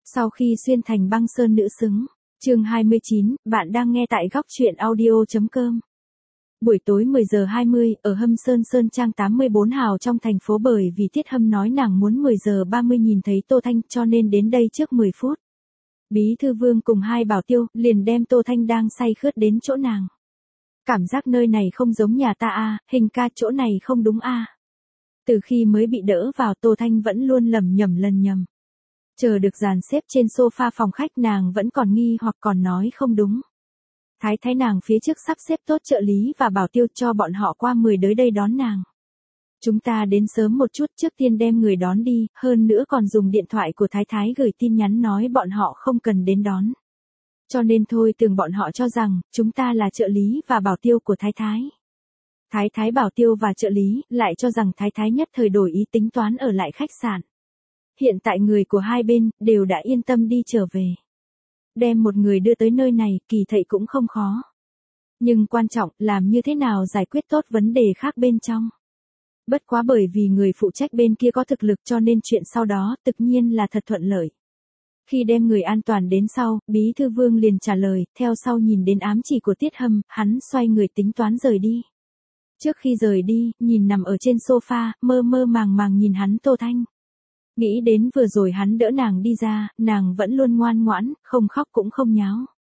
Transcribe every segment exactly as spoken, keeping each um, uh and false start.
Sau khi xuyên thành băng sơn nữ xứng, chương hai mươi chín, bạn đang nghe tại góc truyện audio.com. Buổi tối mười giờ hai mươi, ở Hâm Sơn Sơn Trang tám mươi bốn hào trong thành phố, bởi vì Tiết Hâm nói nàng muốn mười giờ ba mươi nhìn thấy Tô Thanh cho nên đến đây trước mười phút. Bí thư Vương cùng hai bảo tiêu liền đem Tô Thanh đang say khướt đến chỗ nàng. Cảm giác nơi này không giống nhà ta a, Hình ca chỗ này không đúng a. Từ khi mới bị đỡ vào, Tô Thanh vẫn luôn lầm nhầm lần nhầm. Chờ được dàn xếp trên sofa phòng khách, nàng vẫn còn nghi hoặc còn nói không đúng. Thái thái nàng phía trước sắp xếp tốt trợ lý và bảo tiêu cho bọn họ qua mười tới đây đón nàng. Chúng ta đến sớm một chút, trước tiên đem người đón đi, hơn nữa còn dùng điện thoại của thái thái gửi tin nhắn nói bọn họ không cần đến đón. Cho nên thôi, tưởng bọn họ cho rằng chúng ta là trợ lý và bảo tiêu của thái thái. Thái thái, bảo tiêu và trợ lý lại cho rằng thái thái nhất thời đổi ý, tính toán ở lại khách sạn. Hiện tại người của hai bên đều đã yên tâm đi trở về. Đem một người đưa tới nơi này kỳ thệ cũng không khó. Nhưng quan trọng làm như thế nào giải quyết tốt vấn đề khác bên trong. Bất quá bởi vì người phụ trách bên kia có thực lực cho nên chuyện sau đó tự nhiên là thật thuận lợi. Khi đem người an toàn đến sau, Bí thư Vương liền trả lời, theo sau nhìn đến ám chỉ của Tiết Hâm, hắn xoay người tính toán rời đi. Trước khi rời đi, nhìn nằm ở trên sofa, mơ mơ màng màng nhìn hắn Tô Thanh. Nghĩ đến vừa rồi hắn đỡ nàng đi ra, nàng vẫn luôn ngoan ngoãn, không khóc cũng không nháo.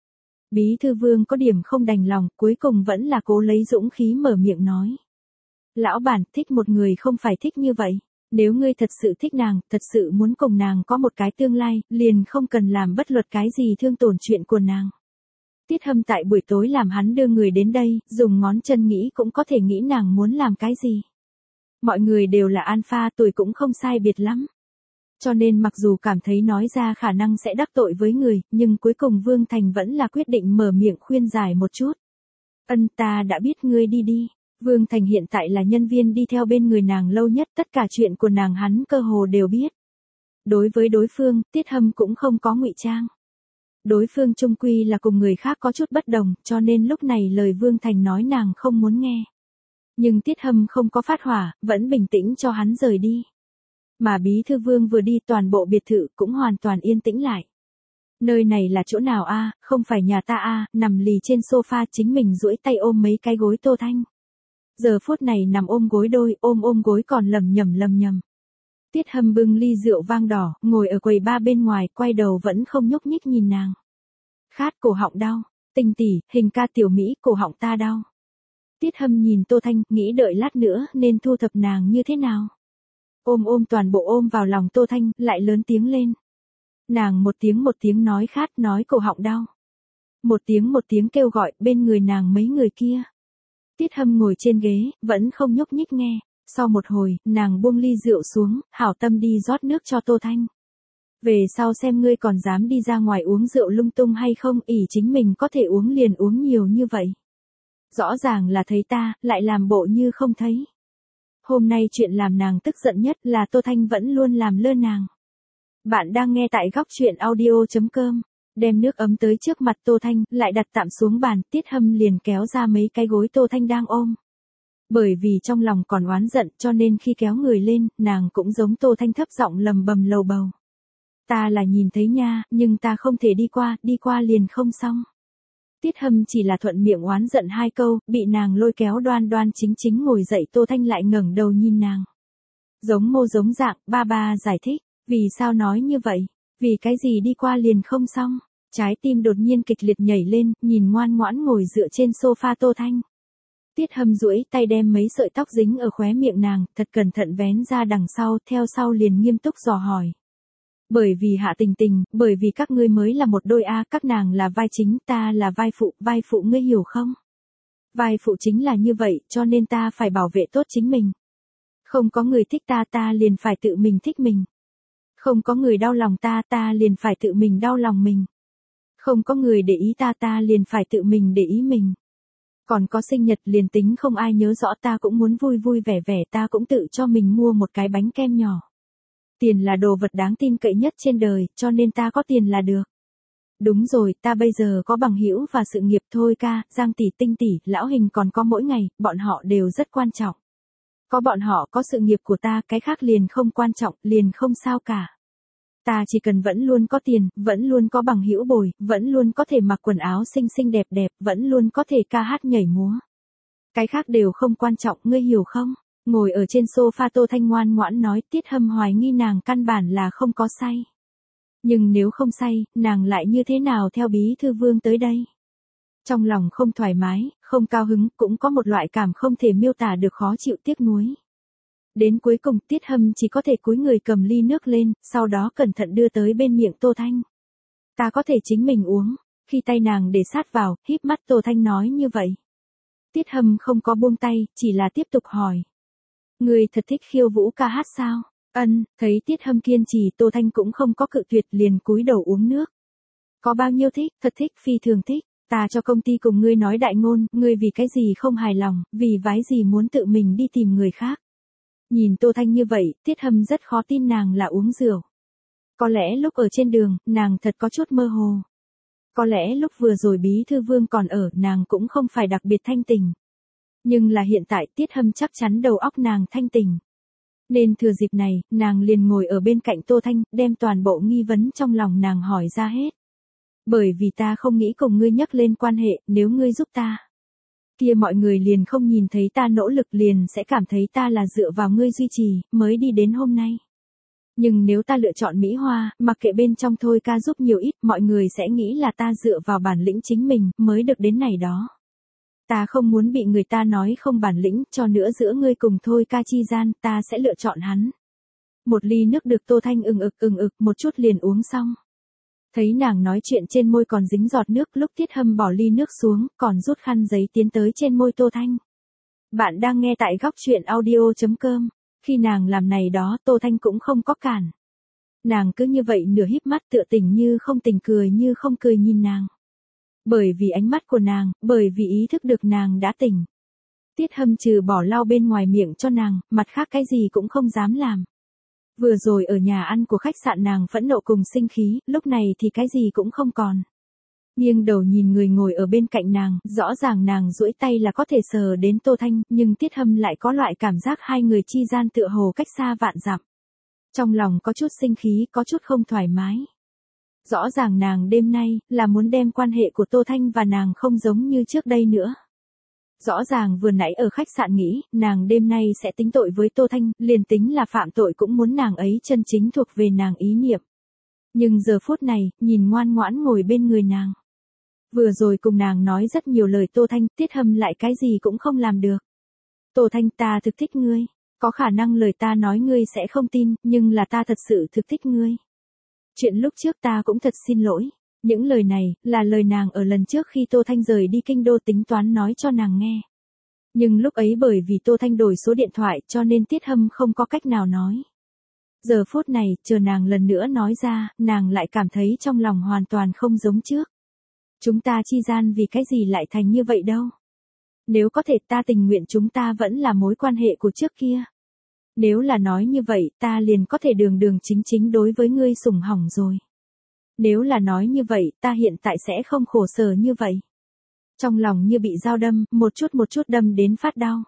Bí thư Vương có điểm không đành lòng, cuối cùng vẫn là cố lấy dũng khí mở miệng nói. Lão bản, thích một người không phải thích như vậy. Nếu ngươi thật sự thích nàng, thật sự muốn cùng nàng có một cái tương lai, liền không cần làm bất luận cái gì thương tổn chuyện của nàng. Tiết Hâm tại buổi tối làm hắn đưa người đến đây, dùng ngón chân nghĩ cũng có thể nghĩ nàng muốn làm cái gì. Mọi người đều là alpha, tuổi cũng không sai biệt lắm. Cho nên mặc dù cảm thấy nói ra khả năng sẽ đắc tội với người, nhưng cuối cùng Vương Thành vẫn là quyết định mở miệng khuyên giải một chút. Ân, ta đã biết, ngươi đi đi. Vương Thành hiện tại là nhân viên đi theo bên người nàng lâu nhất, tất cả chuyện của nàng hắn cơ hồ đều biết. Đối với đối phương, Tiết Hâm cũng không có ngụy trang. Đối phương chung quy là cùng người khác có chút bất đồng, cho nên lúc này lời Vương Thành nói nàng không muốn nghe. Nhưng Tiết Hâm không có phát hỏa, vẫn bình tĩnh cho hắn rời đi. Mà Bí thư Vương vừa đi, toàn bộ biệt thự cũng hoàn toàn yên tĩnh lại. Nơi này là chỗ nào a, không phải nhà ta a, nằm lì trên sofa chính mình duỗi tay ôm mấy cái gối Tô Thanh. Giờ phút này nằm ôm gối đôi, ôm ôm gối còn lầm nhầm lầm nhầm. Tiết Hâm bưng ly rượu vang đỏ, ngồi ở quầy ba bên ngoài, quay đầu vẫn không nhúc nhích nhìn nàng. Khát, cổ họng đau, Tình tỷ, Hình ca, tiểu Mỹ, cổ họng ta đau. Tiết Hâm nhìn Tô Thanh, nghĩ đợi lát nữa nên thu thập nàng như thế nào. Ôm ôm toàn bộ ôm vào lòng Tô Thanh, lại lớn tiếng lên. Nàng một tiếng một tiếng nói khát, nói cổ họng đau. Một tiếng một tiếng kêu gọi, bên người nàng mấy người kia. Tiết Hâm ngồi trên ghế, vẫn không nhúc nhích nghe. Sau một hồi, nàng buông ly rượu xuống, hảo tâm đi rót nước cho Tô Thanh. Về sau xem ngươi còn dám đi ra ngoài uống rượu lung tung hay không, ỷ chính mình có thể uống liền uống nhiều như vậy. Rõ ràng là thấy ta, lại làm bộ như không thấy. Hôm nay chuyện làm nàng tức giận nhất là Tô Thanh vẫn luôn làm lơ nàng. Bạn đang nghe tại góc truyện audio.com. Đem nước ấm tới trước mặt Tô Thanh, lại đặt tạm xuống bàn, Tiết Hâm liền kéo ra mấy cái gối Tô Thanh đang ôm. Bởi vì trong lòng còn oán giận cho nên khi kéo người lên, nàng cũng giống Tô Thanh thấp giọng lầm bầm lầu bầu. Ta là nhìn thấy nha, nhưng ta không thể đi qua, đi qua liền không xong. Tiết Hâm chỉ là thuận miệng oán giận hai câu, bị nàng lôi kéo đoan đoan chính chính ngồi dậy. Tô Thanh lại ngẩng đầu nhìn nàng. Giống mô giống dạng, ba ba giải thích, vì sao nói như vậy, vì cái gì đi qua liền không xong. Trái tim đột nhiên kịch liệt nhảy lên, nhìn ngoan ngoãn ngồi dựa trên sofa Tô Thanh. Tiết Hâm duỗi tay đem mấy sợi tóc dính ở khóe miệng nàng, thật cẩn thận vén ra đằng sau, theo sau liền nghiêm túc dò hỏi. Bởi vì Hạ Tình Tình, bởi vì các ngươi mới là một đôi a, các nàng là vai chính, ta là vai phụ, vai phụ ngươi hiểu không? Vai phụ chính là như vậy, cho nên ta phải bảo vệ tốt chính mình. Không có người thích ta, ta liền phải tự mình thích mình. Không có người đau lòng ta, ta liền phải tự mình đau lòng mình. Không có người để ý ta, ta liền phải tự mình để ý mình. Còn có sinh nhật liền tính không ai nhớ rõ ta cũng muốn vui vui vẻ vẻ, ta cũng tự cho mình mua một cái bánh kem nhỏ. Tiền là đồ vật đáng tin cậy nhất trên đời, cho nên ta có tiền là được. Đúng rồi, ta bây giờ có bằng hữu và sự nghiệp thôi ca, Giang tỷ, Tinh tỷ, Lão Hình còn có mỗi ngày, bọn họ đều rất quan trọng. Có bọn họ có sự nghiệp của ta, cái khác liền không quan trọng, liền không sao cả. Ta chỉ cần vẫn luôn có tiền, vẫn luôn có bằng hữu bồi, vẫn luôn có thể mặc quần áo xinh xinh đẹp đẹp, vẫn luôn có thể ca hát nhảy múa. Cái khác đều không quan trọng, ngươi hiểu không? Ngồi ở trên sofa Tô Thanh ngoan ngoãn nói, Tiết Hâm hoài nghi nàng căn bản là không có say. Nhưng nếu không say, nàng lại như thế nào theo bí thư Vương tới đây? Trong lòng không thoải mái, không cao hứng, cũng có một loại cảm không thể miêu tả được khó chịu tiếc nuối. Đến cuối cùng Tiết Hâm chỉ có thể cúi người cầm ly nước lên, sau đó cẩn thận đưa tới bên miệng Tô Thanh. Ta có thể chính mình uống. Khi tay nàng để sát vào, híp mắt Tô Thanh nói như vậy. Tiết Hâm không có buông tay, chỉ là tiếp tục hỏi. Người thật thích khiêu vũ ca hát sao? Ân, thấy Tiết Hâm kiên trì Tô Thanh cũng không có cự tuyệt liền cúi đầu uống nước. Có bao nhiêu thích, thật thích, phi thường thích. Ta cho công ty cùng ngươi nói đại ngôn, ngươi vì cái gì không hài lòng, vì vái gì muốn tự mình đi tìm người khác. Nhìn Tô Thanh như vậy, Tiết Hâm rất khó tin nàng là uống rượu. Có lẽ lúc ở trên đường, nàng thật có chút mơ hồ. Có lẽ lúc vừa rồi bí thư Vương còn ở, nàng cũng không phải đặc biệt thanh tình. Nhưng là hiện tại Tiết Hâm chắc chắn đầu óc nàng thanh tình. Nên thừa dịp này, nàng liền ngồi ở bên cạnh Tô Thanh, đem toàn bộ nghi vấn trong lòng nàng hỏi ra hết. Bởi vì ta không nghĩ cùng ngươi nhắc lên quan hệ, nếu ngươi giúp ta. Kia mọi người liền không nhìn thấy ta nỗ lực liền sẽ cảm thấy ta là dựa vào ngươi duy trì, mới đi đến hôm nay. Nhưng nếu ta lựa chọn Mỹ Hoa, mặc kệ bên trong thôi ca giúp nhiều ít, mọi người sẽ nghĩ là ta dựa vào bản lĩnh chính mình, mới được đến này đó. Ta không muốn bị người ta nói không bản lĩnh, cho nữa giữa ngươi cùng thôi ca chi gian, ta sẽ lựa chọn hắn. Một ly nước được Tô Thanh ừng ực ừng ực một chút liền uống xong. Thấy nàng nói chuyện trên môi còn dính giọt nước, lúc Tiết Hâm bỏ ly nước xuống, còn rút khăn giấy tiến tới trên môi Tô Thanh. Bạn đang nghe tại góc truyện audio chấm com. Khi nàng làm này đó, Tô Thanh cũng không có cản. Nàng cứ như vậy nửa híp mắt tựa tình như không tình cười như không cười nhìn nàng. Bởi vì ánh mắt của nàng, bởi vì ý thức được nàng đã tỉnh. Tiết Hâm trừ bỏ lau bên ngoài miệng cho nàng, mặt khác cái gì cũng không dám làm. Vừa rồi ở nhà ăn của khách sạn nàng phẫn nộ cùng sinh khí, lúc này thì cái gì cũng không còn. Nghiêng đầu nhìn người ngồi ở bên cạnh nàng, rõ ràng nàng duỗi tay là có thể sờ đến Tô Thanh, nhưng Tiết Hâm lại có loại cảm giác hai người chi gian tựa hồ cách xa vạn dặm. Trong lòng có chút sinh khí, có chút không thoải mái. Rõ ràng nàng đêm nay, là muốn đem quan hệ của Tô Thanh và nàng không giống như trước đây nữa. Rõ ràng vừa nãy ở khách sạn nghĩ, nàng đêm nay sẽ tính tội với Tô Thanh, liền tính là phạm tội cũng muốn nàng ấy chân chính thuộc về nàng ý niệm. Nhưng giờ phút này, nhìn ngoan ngoãn ngồi bên người nàng. Vừa rồi cùng nàng nói rất nhiều lời Tô Thanh, Tiết Hâm lại cái gì cũng không làm được. Tô Thanh, ta thực thích ngươi. Có khả năng lời ta nói ngươi sẽ không tin, nhưng là ta thật sự thực thích ngươi. Chuyện lúc trước ta cũng thật xin lỗi. Những lời này, là lời nàng ở lần trước khi Tô Thanh rời đi kinh đô tính toán nói cho nàng nghe. Nhưng lúc ấy bởi vì Tô Thanh đổi số điện thoại cho nên Tiết Hâm không có cách nào nói. Giờ phút này, chờ nàng lần nữa nói ra, nàng lại cảm thấy trong lòng hoàn toàn không giống trước. Chúng ta chi gian vì cái gì lại thành như vậy đâu. Nếu có thể ta tình nguyện chúng ta vẫn là mối quan hệ của trước kia. Nếu là nói như vậy ta liền có thể đường đường chính chính đối với ngươi sủng hỏng rồi. Nếu là nói như vậy ta hiện tại sẽ không khổ sở như vậy. Trong lòng như bị dao đâm, một chút một chút đâm đến phát đau.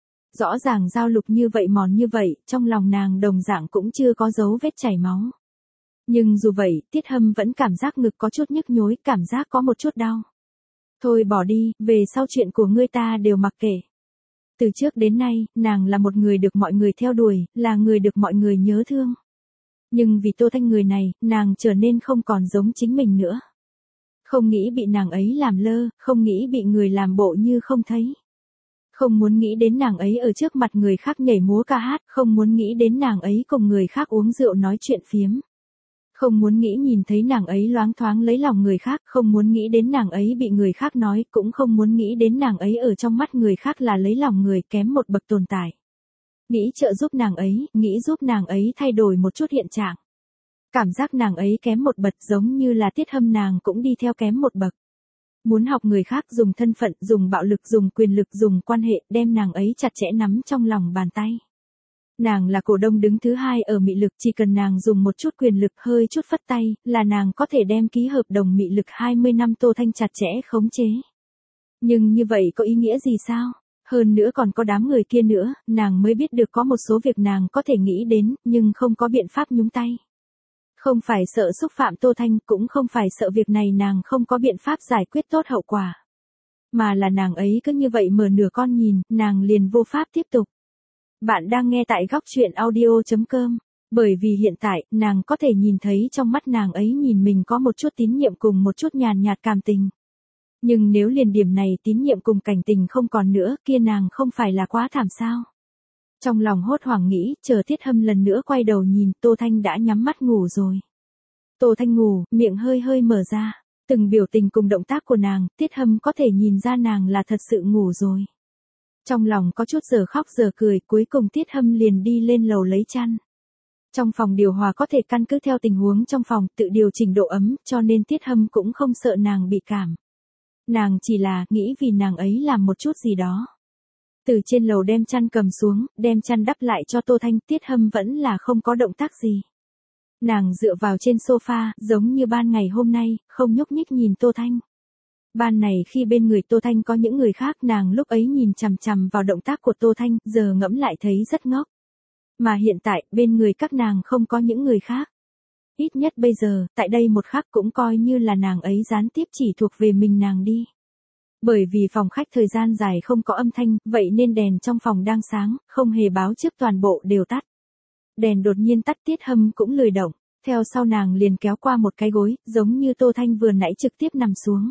Rõ ràng dao lục như vậy mòn như vậy, trong lòng nàng đồng dạng cũng chưa có dấu vết chảy máu. Nhưng dù vậy, Tiết Hâm vẫn cảm giác ngực có chút nhức nhối, cảm giác có một chút đau. Thôi bỏ đi, về sau chuyện của ngươi ta đều mặc kệ. Từ trước đến nay, nàng là một người được mọi người theo đuổi, là người được mọi người nhớ thương. Nhưng vì Tô Thanh người này, nàng trở nên không còn giống chính mình nữa. Không nghĩ bị nàng ấy làm lơ, không nghĩ bị người làm bộ như không thấy. Không muốn nghĩ đến nàng ấy ở trước mặt người khác nhảy múa ca hát, không muốn nghĩ đến nàng ấy cùng người khác uống rượu nói chuyện phiếm. Không muốn nghĩ nhìn thấy nàng ấy loáng thoáng lấy lòng người khác, không muốn nghĩ đến nàng ấy bị người khác nói, cũng không muốn nghĩ đến nàng ấy ở trong mắt người khác là lấy lòng người kém một bậc tồn tại. Nghĩ trợ giúp nàng ấy, nghĩ giúp nàng ấy thay đổi một chút hiện trạng. Cảm giác nàng ấy kém một bậc giống như là Tiết Hâm nàng cũng đi theo kém một bậc. Muốn học người khác dùng thân phận, dùng bạo lực, dùng quyền lực, dùng quan hệ, đem nàng ấy chặt chẽ nắm trong lòng bàn tay. Nàng là cổ đông đứng thứ hai ở mị lực, chỉ cần nàng dùng một chút quyền lực hơi chút phất tay, là nàng có thể đem ký hợp đồng mị lực hai mươi năm Tô Thanh chặt chẽ khống chế. Nhưng như vậy có ý nghĩa gì sao? Hơn nữa còn có đám người kia nữa, nàng mới biết được có một số việc nàng có thể nghĩ đến, nhưng không có biện pháp nhúng tay. Không phải sợ xúc phạm Tô Thanh, cũng không phải sợ việc này nàng không có biện pháp giải quyết tốt hậu quả. Mà là nàng ấy cứ như vậy mở nửa con nhìn, nàng liền vô pháp tiếp tục. Bạn đang nghe tại góc chuyện audio chấm com. Bởi vì hiện tại, nàng có thể nhìn thấy trong mắt nàng ấy nhìn mình có một chút tín nhiệm cùng một chút nhàn nhạt cảm tình. Nhưng nếu liền điểm này tín nhiệm cùng cảnh tình không còn nữa, kia nàng không phải là quá thảm sao? Trong lòng hốt hoảng nghĩ, chờ Tiết Hâm lần nữa quay đầu nhìn, Tô Thanh đã nhắm mắt ngủ rồi. Tô Thanh ngủ, miệng hơi hơi mở ra. Từng biểu tình cùng động tác của nàng, Tiết Hâm có thể nhìn ra nàng là thật sự ngủ rồi. Trong lòng có chút giờ khóc giờ cười, cuối cùng Tiết Hâm liền đi lên lầu lấy chăn. Trong phòng điều hòa có thể căn cứ theo tình huống trong phòng tự điều chỉnh độ ấm, cho nên Tiết Hâm cũng không sợ nàng bị cảm. Nàng chỉ là nghĩ vì nàng ấy làm một chút gì đó. Từ trên lầu đem chăn cầm xuống, đem chăn đắp lại cho Tô Thanh, Tiết Hâm vẫn là không có động tác gì. Nàng dựa vào trên sofa, giống như ban ngày hôm nay, không nhúc nhích nhìn Tô Thanh. Ban này khi bên người Tô Thanh có những người khác, nàng lúc ấy nhìn chằm chằm vào động tác của Tô Thanh, giờ ngẫm lại thấy rất ngốc. Mà hiện tại, bên người các nàng không có những người khác. Ít nhất bây giờ, tại đây một khắc cũng coi như là nàng ấy gián tiếp chỉ thuộc về mình nàng đi. Bởi vì phòng khách thời gian dài không có âm thanh, vậy nên đèn trong phòng đang sáng, không hề báo trước toàn bộ đều tắt. Đèn đột nhiên tắt, Tiết Hâm cũng lười động, theo sau nàng liền kéo qua một cái gối, giống như Tô Thanh vừa nãy trực tiếp nằm xuống.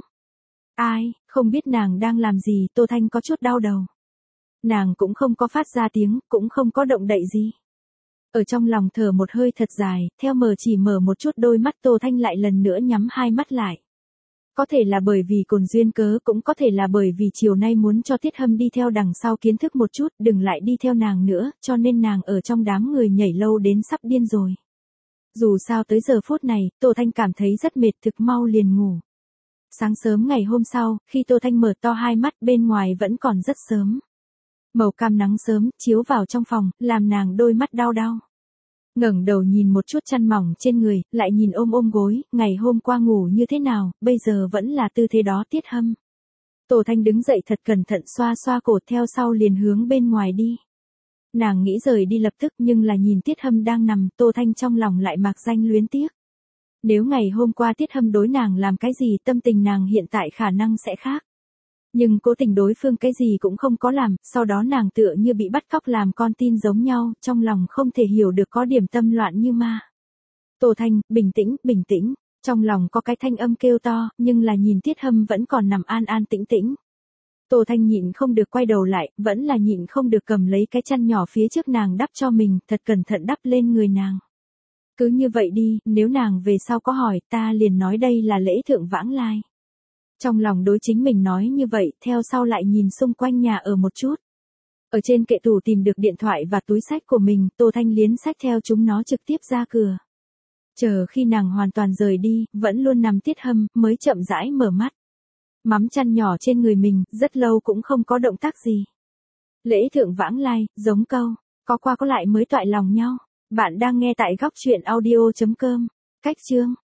Ai, không biết nàng đang làm gì, Tô Thanh có chút đau đầu. Nàng cũng không có phát ra tiếng, cũng không có động đậy gì. Ở trong lòng thở một hơi thật dài, theo mờ chỉ mở một chút đôi mắt, Tô Thanh lại lần nữa nhắm hai mắt lại. Có thể là bởi vì cồn duyên cớ, cũng có thể là bởi vì chiều nay muốn cho Tiết Hâm đi theo đằng sau kiến thức một chút, đừng lại đi theo nàng nữa, cho nên nàng ở trong đám người nhảy lâu đến sắp điên rồi. Dù sao tới giờ phút này, Tô Thanh cảm thấy rất mệt, thực mau liền ngủ. Sáng sớm ngày hôm sau, khi Tô Thanh mở to hai mắt, bên ngoài vẫn còn rất sớm. Màu cam nắng sớm, chiếu vào trong phòng, làm nàng đôi mắt đau đau. Ngẩng đầu nhìn một chút chăn mỏng trên người, lại nhìn ôm ôm gối, ngày hôm qua ngủ như thế nào, bây giờ vẫn là tư thế đó. Tiết Hâm. Tô Thanh đứng dậy thật cẩn thận xoa xoa cổ, theo sau liền hướng bên ngoài đi. Nàng nghĩ rời đi lập tức, nhưng là nhìn Tiết Hâm đang nằm, Tô Thanh trong lòng lại mạc danh luyến tiếc. Nếu ngày hôm qua Tiết Hâm đối nàng làm cái gì, tâm tình nàng hiện tại khả năng sẽ khác. Nhưng cố tình đối phương cái gì cũng không có làm, sau đó nàng tựa như bị bắt cóc làm con tin giống nhau, trong lòng không thể hiểu được, có điểm tâm loạn như ma. Tô Thanh, bình tĩnh, bình tĩnh, trong lòng có cái thanh âm kêu to, nhưng là nhìn Tiết Hâm vẫn còn nằm an an tĩnh tĩnh. Tô Thanh nhịn không được quay đầu lại, vẫn là nhịn không được cầm lấy cái chăn nhỏ phía trước nàng đắp cho mình, thật cẩn thận đắp lên người nàng. Cứ như vậy đi, nếu nàng về sau có hỏi, ta liền nói đây là lễ thượng vãng lai. Trong lòng đối chính mình nói như vậy, theo sau lại nhìn xung quanh nhà ở một chút. Ở trên kệ tủ tìm được điện thoại và túi sách của mình, Tô Thanh liến sách theo chúng nó trực tiếp ra cửa. Chờ khi nàng hoàn toàn rời đi, vẫn luôn nằm Tiết Hâm, mới chậm rãi mở mắt. Mắm chăn nhỏ trên người mình, rất lâu cũng không có động tác gì. Lễ thượng vãng lai, giống câu, có qua có lại mới toại lòng nhau. Bạn đang nghe tại góc chuyện audio chấm com. Cách chương.